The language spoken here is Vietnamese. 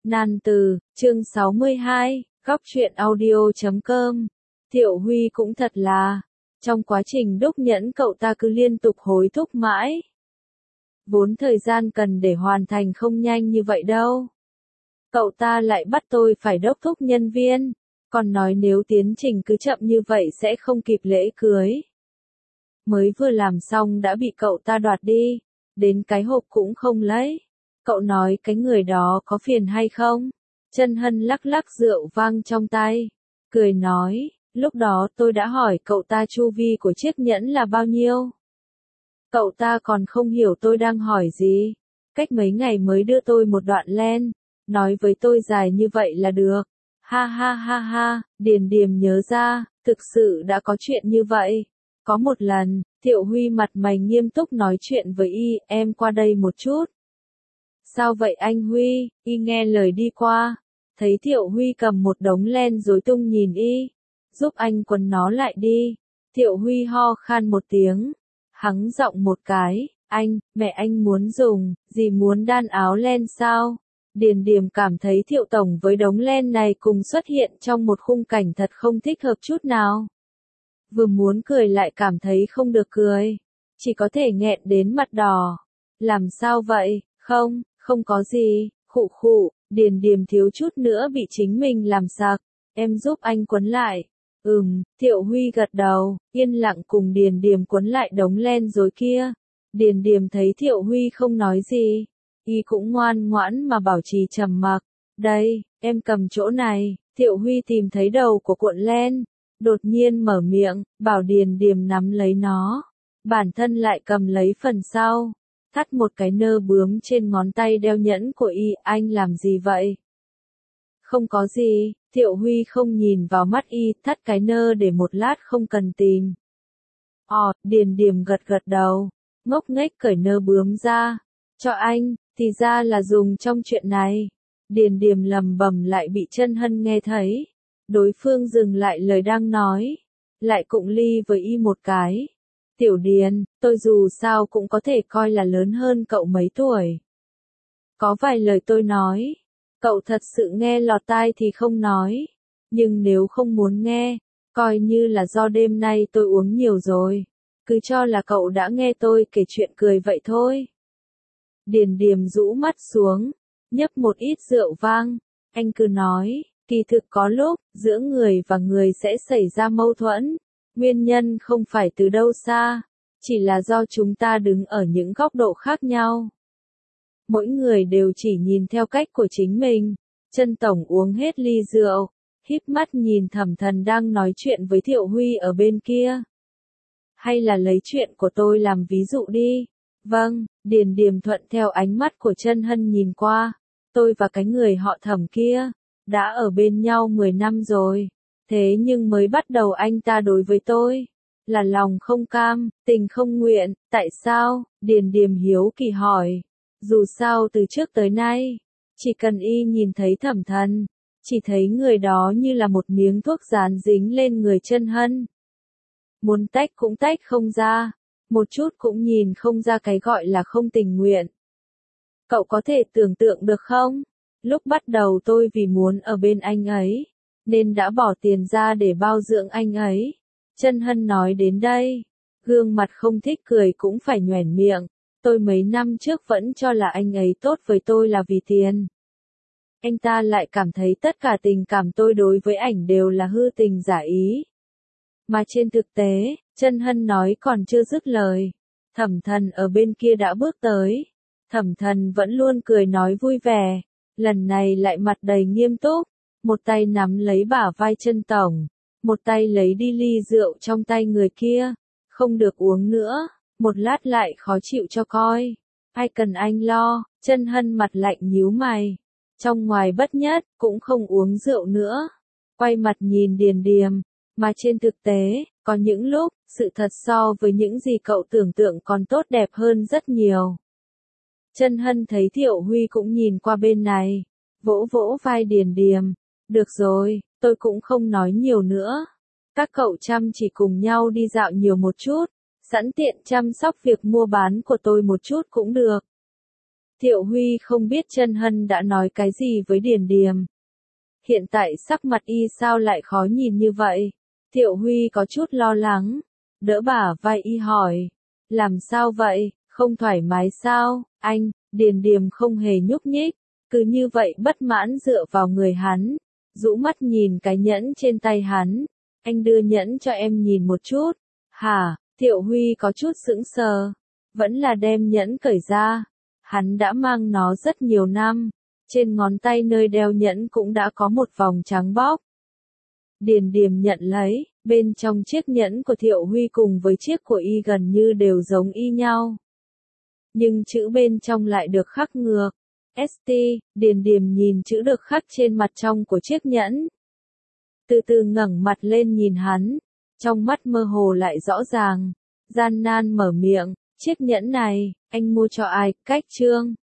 Nan từ, chương 62, góc truyện audio.com. Thiệu Huy cũng thật là, trong quá trình đúc nhẫn cậu ta cứ liên tục hối thúc mãi. Vốn thời gian cần để hoàn thành không nhanh như vậy đâu. Cậu ta lại bắt tôi phải đốc thúc nhân viên, còn nói nếu tiến trình cứ chậm như vậy sẽ không kịp lễ cưới. Mới vừa làm xong đã bị cậu ta đoạt đi, đến cái hộp cũng không lấy. Cậu nói cái người đó có phiền hay không? Chân Hân lắc lắc rượu vang trong tay, cười nói, lúc đó tôi đã hỏi cậu ta chu vi của chiếc nhẫn là bao nhiêu. Cậu ta còn không hiểu tôi đang hỏi gì. Cách mấy ngày mới đưa tôi một đoạn len, nói với tôi dài như vậy là được. Ha ha ha ha, Điền Điềm nhớ ra, thực sự đã có chuyện như vậy. Có một lần, Thiệu Huy mặt mày nghiêm túc nói chuyện với y, em qua đây một chút. Sao vậy anh Huy? Y nghe lời đi qua, thấy Thiệu Huy cầm một đống len rối tung nhìn y, giúp anh quấn nó lại đi. Thiệu Huy ho khan một tiếng, hắng giọng một cái, mẹ anh muốn dùng, gì muốn đan áo len sao? Điền Điềm cảm thấy Thiệu Tổng với đống len này cùng xuất hiện trong một khung cảnh thật không thích hợp chút nào. Vừa muốn cười lại cảm thấy không được cười, chỉ có thể nghẹn đến mặt đỏ. Làm sao vậy? Không có gì, khụ khụ, Điền Điềm thiếu chút nữa bị chính mình làm sặc, em giúp anh quấn lại. Thiệu Huy gật đầu, yên lặng cùng Điền Điềm quấn lại đống len rối kia. Điền Điềm thấy Thiệu Huy không nói gì, y cũng ngoan ngoãn mà bảo trì trầm mặc. Đây, em cầm chỗ này. Thiệu Huy tìm thấy đầu của cuộn len, đột nhiên mở miệng, bảo Điền Điềm nắm lấy nó. Bản thân lại cầm lấy phần sau, thắt một cái nơ bướm trên ngón tay đeo nhẫn của y. Anh làm gì vậy? Không có gì. Thiệu Huy không nhìn vào mắt y, thắt cái nơ để một lát không cần tìm. Điền Điềm gật đầu, ngốc nghếch cởi nơ bướm ra. Cho anh, thì ra là dùng trong chuyện này. Điền Điềm lầm bầm lại bị Chân Hân nghe thấy. Đối phương dừng lại lời đang nói, lại cụng ly với y một cái. Tiểu Điền, tôi dù sao cũng có thể coi là lớn hơn cậu mấy tuổi. Có vài lời tôi nói, cậu thật sự nghe lọt tai thì không nói. Nhưng nếu không muốn nghe, coi như là do đêm nay tôi uống nhiều rồi. Cứ cho là cậu đã nghe tôi kể chuyện cười vậy thôi. Điền Điềm rũ mắt xuống, nhấp một ít rượu vang. Anh cứ nói, kỳ thực có lúc, giữa người và người sẽ xảy ra mâu thuẫn. Nguyên nhân không phải từ đâu xa, chỉ là do chúng ta đứng ở những góc độ khác nhau. Mỗi người đều chỉ nhìn theo cách của chính mình. Chân Tổng uống hết ly rượu, híp mắt nhìn Thẩm Thần đang nói chuyện với Thiệu Huy ở bên kia. Hay là lấy chuyện của tôi làm ví dụ đi. Vâng, Điền Điềm thuận theo ánh mắt của Chân Hân nhìn qua. Tôi và cái người họ Thẩm kia đã ở bên nhau 10 năm rồi. Thế nhưng mới bắt đầu anh ta đối với tôi là lòng không cam, tình không nguyện. Tại sao? Điền Điềm hiếu kỳ hỏi. Dù sao từ trước tới nay, chỉ cần y nhìn thấy Thẩm Thần, chỉ thấy người đó như là một miếng thuốc dán dính lên người Chân Hân. Muốn tách cũng tách không ra, một chút cũng nhìn không ra cái gọi là không tình nguyện. Cậu có thể tưởng tượng được không? Lúc bắt đầu tôi vì muốn ở bên anh ấy, nên đã bỏ tiền ra để bao dưỡng anh ấy. Chân Hân nói đến đây, gương mặt không thích cười cũng phải nhoẻn miệng. Tôi mấy năm trước vẫn cho là anh ấy tốt với tôi là vì tiền. Anh ta lại cảm thấy tất cả tình cảm tôi đối với ảnh đều là hư tình giả ý. Mà trên thực tế, Chân Hân nói còn chưa dứt lời, Thẩm Thần ở bên kia đã bước tới. Thẩm Thần vẫn luôn cười nói vui vẻ, lần này lại mặt đầy nghiêm túc, một tay nắm lấy bả vai Chân Tổng, một tay lấy đi ly rượu trong tay người kia. Không được uống nữa, một lát lại khó chịu cho coi. Ai cần anh lo. Chân Hân mặt lạnh nhíu mày, trong ngoài bất nhất, cũng không uống rượu nữa. Quay mặt nhìn Điền Điềm, mà trên thực tế, có những lúc, sự thật so với những gì cậu tưởng tượng còn tốt đẹp hơn rất nhiều. Chân Hân thấy Thiệu Huy cũng nhìn qua bên này, vỗ vỗ vai Điền Điềm. Được rồi, tôi cũng không nói nhiều nữa. Các cậu chăm chỉ cùng nhau đi dạo nhiều một chút, sẵn tiện chăm sóc việc mua bán của tôi một chút cũng được. Thiệu Huy không biết Chân Hân đã nói cái gì với Điền Điềm. Hiện tại sắc mặt y sao lại khó nhìn như vậy? Thiệu Huy có chút lo lắng, đỡ bả vai y hỏi. Làm sao vậy, không thoải mái sao, anh? Điền Điềm không hề nhúc nhích, cứ như vậy bất mãn dựa vào người hắn, rũ mắt nhìn cái nhẫn trên tay hắn. Anh đưa nhẫn cho em nhìn một chút. Hả? Thiệu Huy có chút sững sờ, vẫn là đem nhẫn cởi ra. Hắn đã mang nó rất nhiều năm, trên ngón tay nơi đeo nhẫn cũng đã có một vòng trắng bóc. Điền Điềm nhận lấy, bên trong chiếc nhẫn của Thiệu Huy cùng với chiếc của y gần như đều giống y nhau. Nhưng chữ bên trong lại được khắc ngược. ST, Điền Điềm nhìn chữ được khắc trên mặt trong của chiếc nhẫn. Từ từ ngẩng mặt lên nhìn hắn, trong mắt mơ hồ lại rõ ràng, gian nan mở miệng, chiếc nhẫn này, anh mua cho ai, Cách Trương.